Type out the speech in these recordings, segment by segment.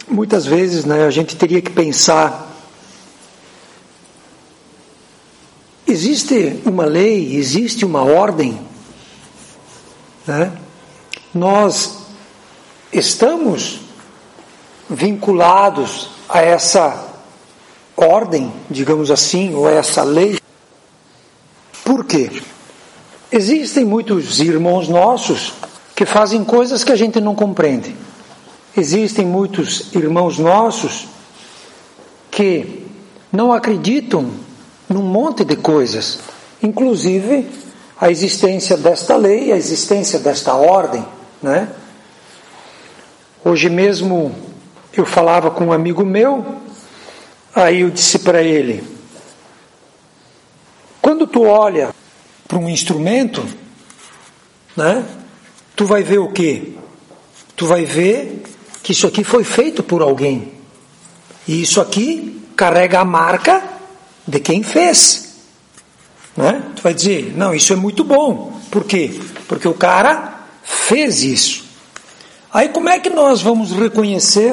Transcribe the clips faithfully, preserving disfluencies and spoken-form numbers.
Muitas vezes, né, a gente teria que pensar, existe uma lei, existe uma ordem, né? Nós estamos vinculados a essa ordem, digamos assim, ou a essa lei. Por quê? Existem muitos irmãos nossos que fazem coisas que a gente não compreende. Existem muitos irmãos nossos que não acreditam num monte de coisas, inclusive a existência desta lei, a existência desta ordem, né? Hoje mesmo eu falava com um amigo meu, aí eu disse para ele: quando tu olha para um instrumento, né, tu vai ver o quê? Tu vai ver que isso aqui foi feito por alguém. E isso aqui carrega a marca de quem fez. Né? Tu vai dizer, não, isso é muito bom. Por quê? Porque o cara fez isso. Aí como é que nós vamos reconhecer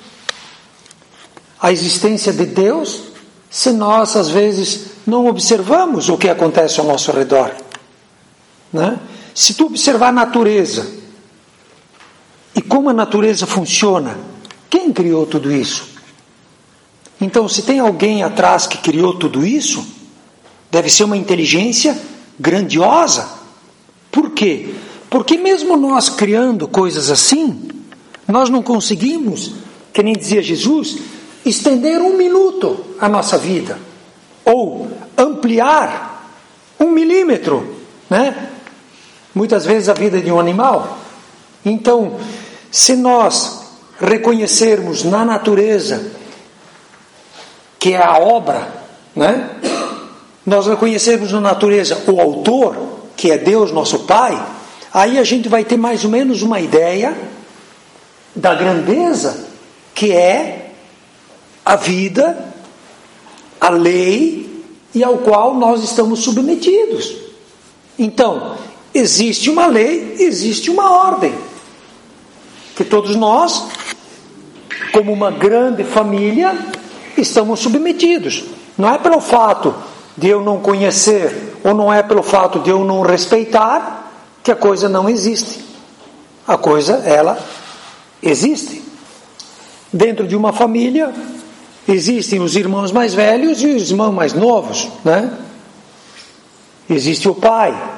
a existência de Deus se nós, às vezes, não observamos o que acontece ao nosso redor? Né? Se tu observar a natureza, e como a natureza funciona, quem criou tudo isso? Então, se tem alguém atrás que criou tudo isso, deve ser uma inteligência grandiosa. Por quê? Porque mesmo nós criando coisas assim, nós não conseguimos, que nem dizia Jesus, estender um minuto a nossa vida, ou ampliar um milímetro, né? Muitas vezes a vida de um animal. Então, se nós reconhecermos na natureza que é a obra, né? Nós reconhecermos na natureza o autor, que é Deus, nosso Pai, aí a gente vai ter mais ou menos uma ideia da grandeza que é a vida, a lei e ao qual nós estamos submetidos. Então, existe uma lei, existe uma ordem, que todos nós, como uma grande família, estamos submetidos. Não é pelo fato de eu não conhecer, ou não é pelo fato de eu não respeitar, que a coisa não existe. A coisa, ela existe. Dentro de uma família, existem os irmãos mais velhos e os irmãos mais novos, né? Existe o pai.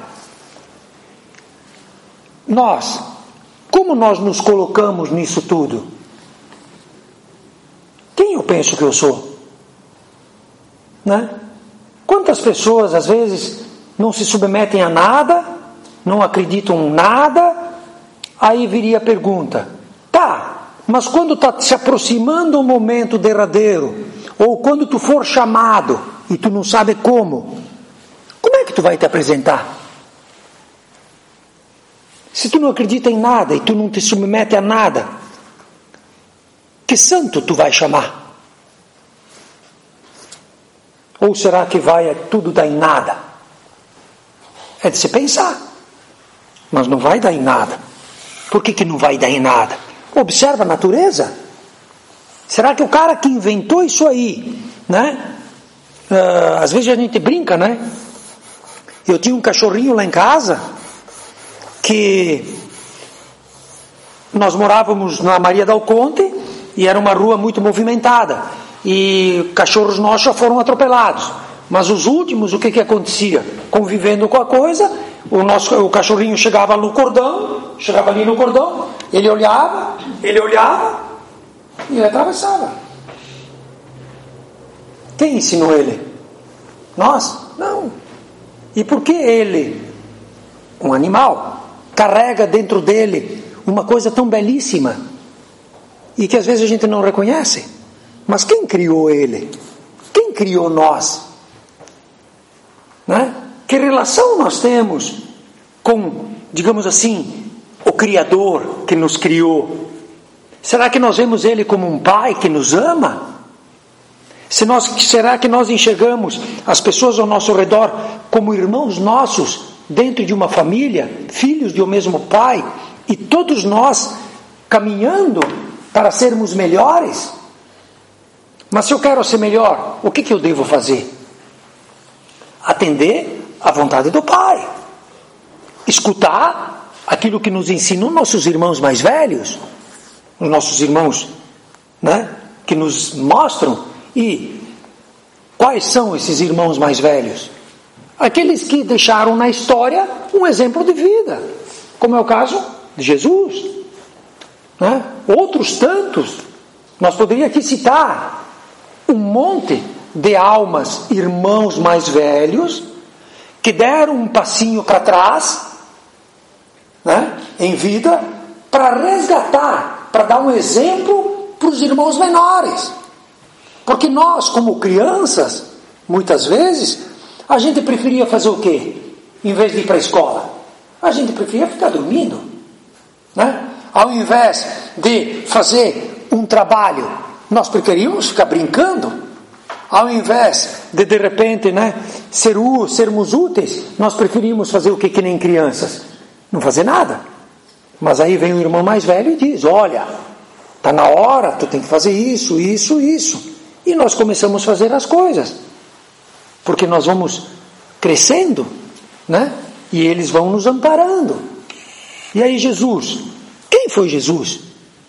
Nós, como nós nos colocamos nisso tudo? Quem eu penso que eu sou? Né? Quantas pessoas, às vezes, não se submetem a nada, não acreditam em nada, aí viria a pergunta, tá, mas quando está se aproximando o momento derradeiro, ou quando tu for chamado, e tu não sabe como, como é que tu vai te apresentar? Se tu não acredita em nada, e tu não te submete a nada, que santo tu vai chamar? Ou será que vai tudo dar em nada? É de se pensar. Mas não vai dar em nada. Por que que não vai dar em nada? Observa a natureza. Será que o cara que inventou isso aí, né? Uh, às vezes a gente brinca, né? Eu tinha um cachorrinho lá em casa, que nós morávamos na Maria Dal Conte, e era uma rua muito movimentada. E cachorros nossos já foram atropelados, mas os últimos, o que que acontecia? Convivendo com a coisa, o nosso o cachorrinho chegava no cordão, chegava ali no cordão, ele olhava, ele olhava e ele atravessava. Quem ensinou ele? Nós? Não. E por que ele, um animal, carrega dentro dele uma coisa tão belíssima e que às vezes a gente não reconhece? Mas quem criou ele? Quem criou nós? Né? Que relação nós temos com, digamos assim, o Criador que nos criou? Será que nós vemos ele como um pai que nos ama? Se nós, será que nós enxergamos as pessoas ao nosso redor como irmãos nossos dentro de uma família, filhos de um mesmo pai, e todos nós caminhando para sermos melhores. Mas se eu quero ser melhor, o que, que eu devo fazer? Atender à vontade do Pai. Escutar aquilo que nos ensinam nossos irmãos mais velhos, os nossos irmãos, né, que nos mostram. E quais são esses irmãos mais velhos? Aqueles que deixaram na história um exemplo de vida, como é o caso de Jesus, né? Outros tantos. Nós poderíamos aqui citar um monte de almas, irmãos mais velhos, que deram um passinho para trás, né, em vida, para resgatar, para dar um exemplo para os irmãos menores. Porque nós, como crianças, muitas vezes, a gente preferia fazer o quê? Em vez de ir para a escola? A gente preferia ficar dormindo, né? Ao invés de fazer um trabalho, nós preferíamos ficar brincando. Ao invés de, de repente, né, ser, sermos úteis, nós preferimos fazer o que que nem crianças? Não fazer nada. Mas aí vem o irmão mais velho e diz, olha, está na hora, tu tem que fazer isso, isso, isso. E nós começamos a fazer as coisas. Porque nós vamos crescendo, né? E eles vão nos amparando. E aí Jesus, quem foi Jesus?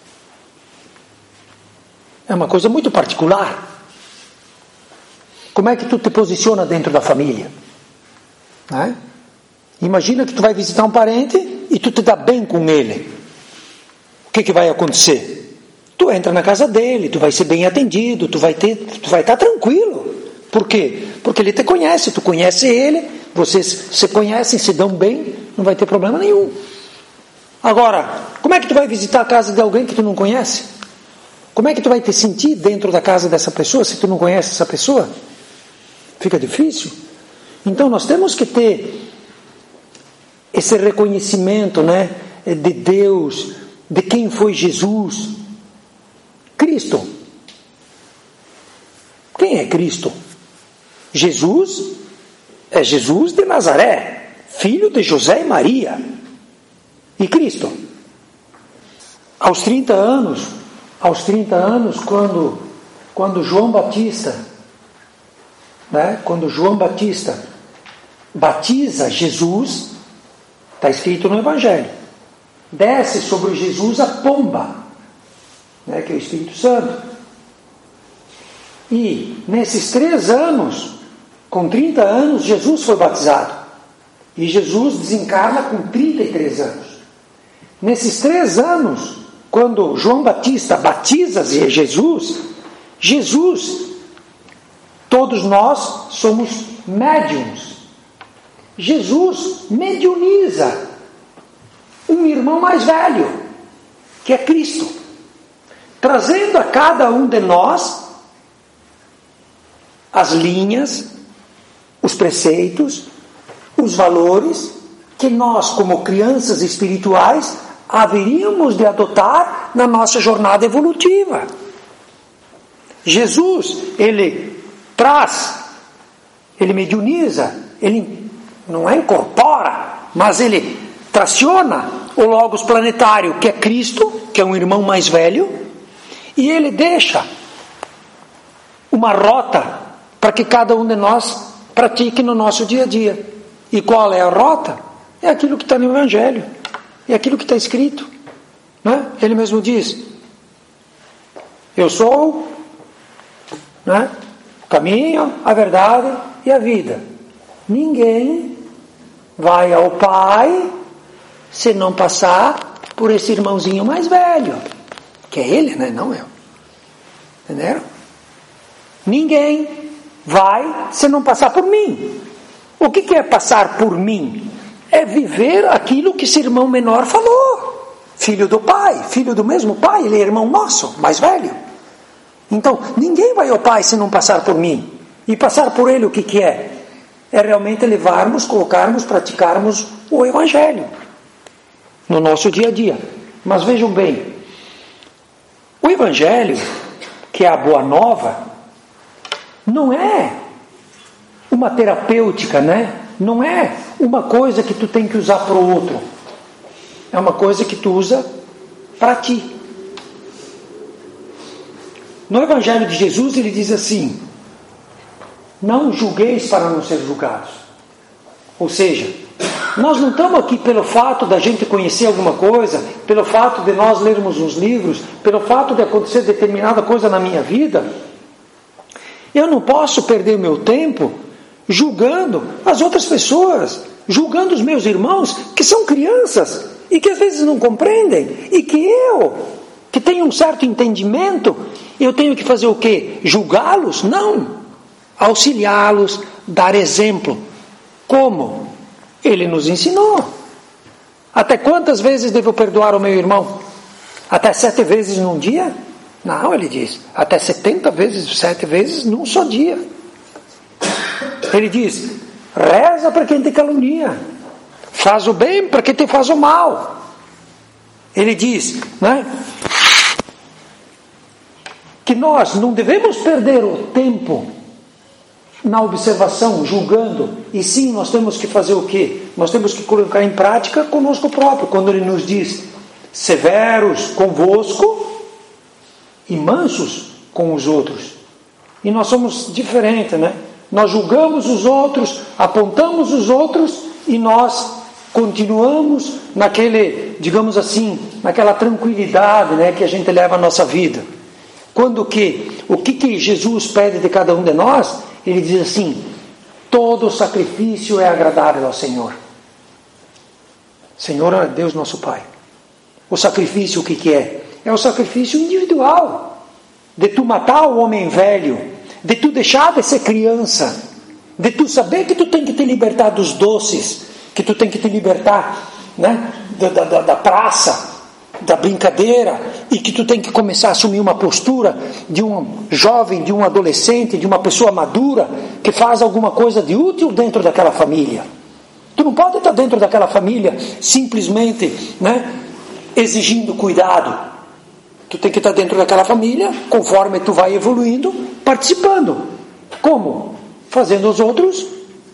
É uma coisa muito particular. Como é que tu te posiciona dentro da família? Né? Imagina que tu vai visitar um parente e tu te dá bem com ele. O que que vai acontecer? Tu entra na casa dele, tu vai ser bem atendido, tu vai ter, tu vai estar tranquilo. Por quê? Porque ele te conhece, tu conhece ele, vocês se conhecem, se dão bem, não vai ter problema nenhum. Agora, como é que tu vai visitar a casa de alguém que tu não conhece? Como é que tu vai te sentir dentro da casa dessa pessoa se tu não conhece essa pessoa? Fica difícil. Então nós temos que ter esse reconhecimento, né, de Deus, de quem foi Jesus. Cristo. Quem é Cristo? Jesus é Jesus de Nazaré, filho de José e Maria. E Cristo? Aos trinta anos, aos trinta anos, quando, quando João Batista, né, quando João Batista batiza Jesus, está escrito no Evangelho, desce sobre Jesus a pomba, né, que é o Espírito Santo. E nesses três anos, com trinta anos, Jesus foi batizado. E Jesus desencarna com trinta e três anos. Nesses três anos, quando João Batista batiza Jesus, Jesus, todos nós somos médiums. Jesus mediuniza um irmão mais velho, que é Cristo, trazendo a cada um de nós as linhas, os preceitos, os valores que nós, como crianças espirituais, haveríamos de adotar na nossa jornada evolutiva. Jesus, ele traz, ele mediuniza, ele não é incorpora, mas ele traciona o logos planetário, que é Cristo, que é um irmão mais velho, e ele deixa uma rota para que cada um de nós pratique no nosso dia a dia. E qual é a rota? É aquilo que está no Evangelho, é aquilo que está escrito, né? Ele mesmo diz, eu sou, né, o caminho, a verdade e a vida. Ninguém vai ao Pai se não passar por esse irmãozinho mais velho, que é ele, né? Não eu. Entenderam? Ninguém vai se não passar por mim. O que que é passar por mim? É viver aquilo que esse irmão menor falou. Filho do Pai, filho do mesmo Pai, ele é irmão nosso, mais velho. Então, ninguém vai ao Pai se não passar por mim. E passar por ele o que que é? É realmente levarmos, colocarmos, praticarmos o Evangelho no nosso dia a dia. Mas vejam bem, o Evangelho, que é a Boa Nova, não é uma terapêutica, né? Não é uma coisa que tu tem que usar para o outro. É uma coisa que tu usa para ti. No Evangelho de Jesus ele diz assim: não julgueis para não ser julgados. Ou seja, nós não estamos aqui pelo fato da gente conhecer alguma coisa, pelo fato de nós lermos uns livros, pelo fato de acontecer determinada coisa na minha vida. Eu não posso perder meu tempo julgando as outras pessoas, julgando os meus irmãos que são crianças e que às vezes não compreendem, e que eu, que tenho um certo entendimento, eu tenho que fazer o quê? Julgá-los? Não. Auxiliá-los, dar exemplo. Como? Ele nos ensinou. Até quantas vezes devo perdoar o meu irmão? Até sete vezes num dia? Não, ele diz, até setenta vezes, sete vezes num só dia. Ele diz, reza para quem te calunia, faz o bem para quem te faz o mal. Ele diz, né, que nós não devemos perder o tempo na observação, julgando, e sim, nós temos que fazer o quê? Nós temos que colocar em prática conosco próprio, quando ele nos diz, severos convosco e mansos com os outros. E nós somos diferentes, né? Nós julgamos os outros, apontamos os outros, e nós continuamos naquele, digamos assim, naquela tranquilidade, né, que a gente leva a nossa vida. Quando que, o que, que Jesus pede de cada um de nós? Ele diz assim, todo sacrifício é agradável ao Senhor. Senhor é Deus nosso Pai. O sacrifício o que, que é? É o sacrifício individual, de tu matar o homem velho, de tu deixar de ser criança, de tu saber que tu tem que te libertar dos doces, que tu tem que te libertar, né, da, da, da praça, da brincadeira, e que tu tem que começar a assumir uma postura de um jovem, de um adolescente, de uma pessoa madura, que faz alguma coisa de útil dentro daquela família. Tu não pode estar dentro daquela família simplesmente, né, exigindo cuidado. Tu tem que estar dentro daquela família, conforme tu vai evoluindo, participando. Como? Fazendo aos outros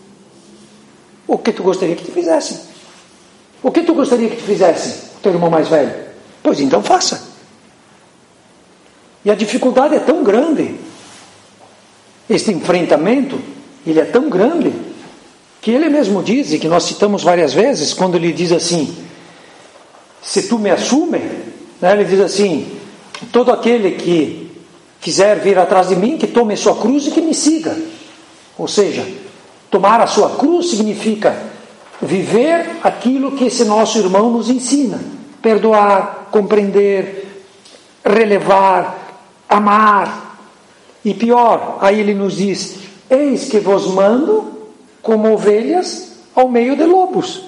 o que tu gostaria que te fizessem. O que tu gostaria que te fizessem, teu irmão mais velho? Pois então faça. E a dificuldade é tão grande, este enfrentamento, ele é tão grande, que ele mesmo diz, e que nós citamos várias vezes, quando ele diz assim, se tu me assume, né, ele diz assim, todo aquele que quiser vir atrás de mim, que tome a sua cruz e que me siga. Ou seja, tomar a sua cruz significa viver aquilo que esse nosso irmão nos ensina. Perdoar, compreender, relevar, amar. E pior, aí ele nos diz, eis que vos mando como ovelhas ao meio de lobos.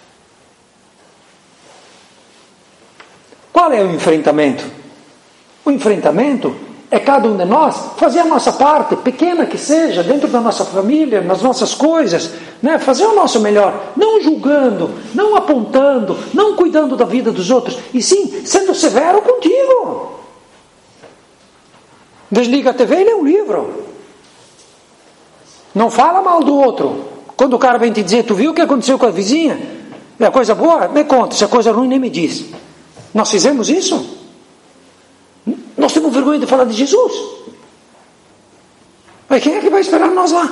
Qual é o enfrentamento? O enfrentamento é cada um de nós fazer a nossa parte, pequena que seja, dentro da nossa família, nas nossas coisas, né? Fazer o nosso melhor, não julgando, não apontando, não cuidando da vida dos outros, e sim, sendo severo contigo. Desliga a T V e lê um livro. Não fala mal do outro. Quando o cara vem te dizer, tu viu o que aconteceu com a vizinha? É coisa boa? Me conta. Se é coisa ruim, nem me diz. Nós fizemos isso? Nós temos vergonha de falar de Jesus. Mas quem é que vai esperar nós lá?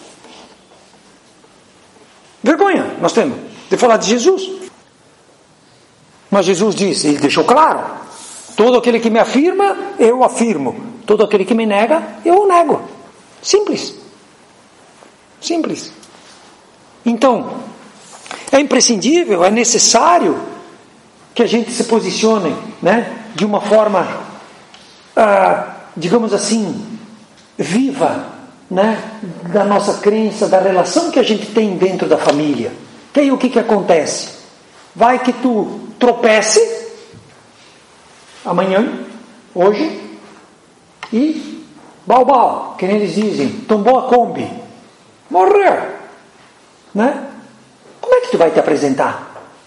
Vergonha nós temos de falar de Jesus. Mas Jesus disse, ele deixou claro, todo aquele que me afirma, eu afirmo. Todo aquele que me nega, eu o nego. Simples. Simples. Então, é imprescindível, é necessário que a gente se posicione, né, de uma forma, ah, digamos assim, viva, né, da nossa crença, da relação que a gente tem dentro da família. Que aí o que, que acontece? Vai que tu tropece amanhã, hoje, e bau bau, que nem eles dizem, tombou a Kombi, morreu, né? Como é que tu vai te apresentar?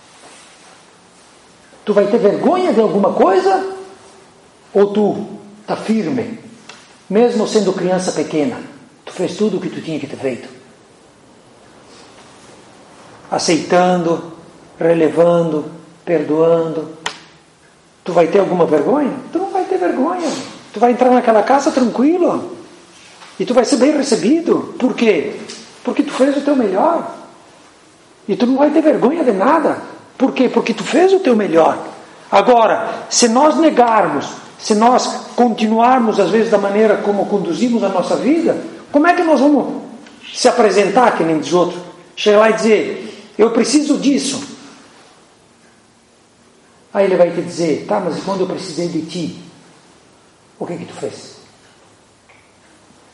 Tu vai ter vergonha de alguma coisa? Ou tu está firme? Mesmo sendo criança pequena, tu fez tudo o que tu tinha que ter feito. Aceitando, relevando, perdoando. Tu vai ter alguma vergonha? Tu não vai ter vergonha. Tu vai entrar naquela casa tranquilo. E tu vai ser bem recebido. Por quê? Porque tu fez o teu melhor. E tu não vai ter vergonha de nada. Por quê? Porque tu fez o teu melhor. Agora, se nós negarmos, se nós continuarmos, às vezes, da maneira como conduzimos a nossa vida, como é que nós vamos se apresentar, que nem diz outro? Chegar lá e dizer, eu preciso disso. Aí ele vai te dizer, tá, mas e quando eu precisei de ti? O que que tu fez?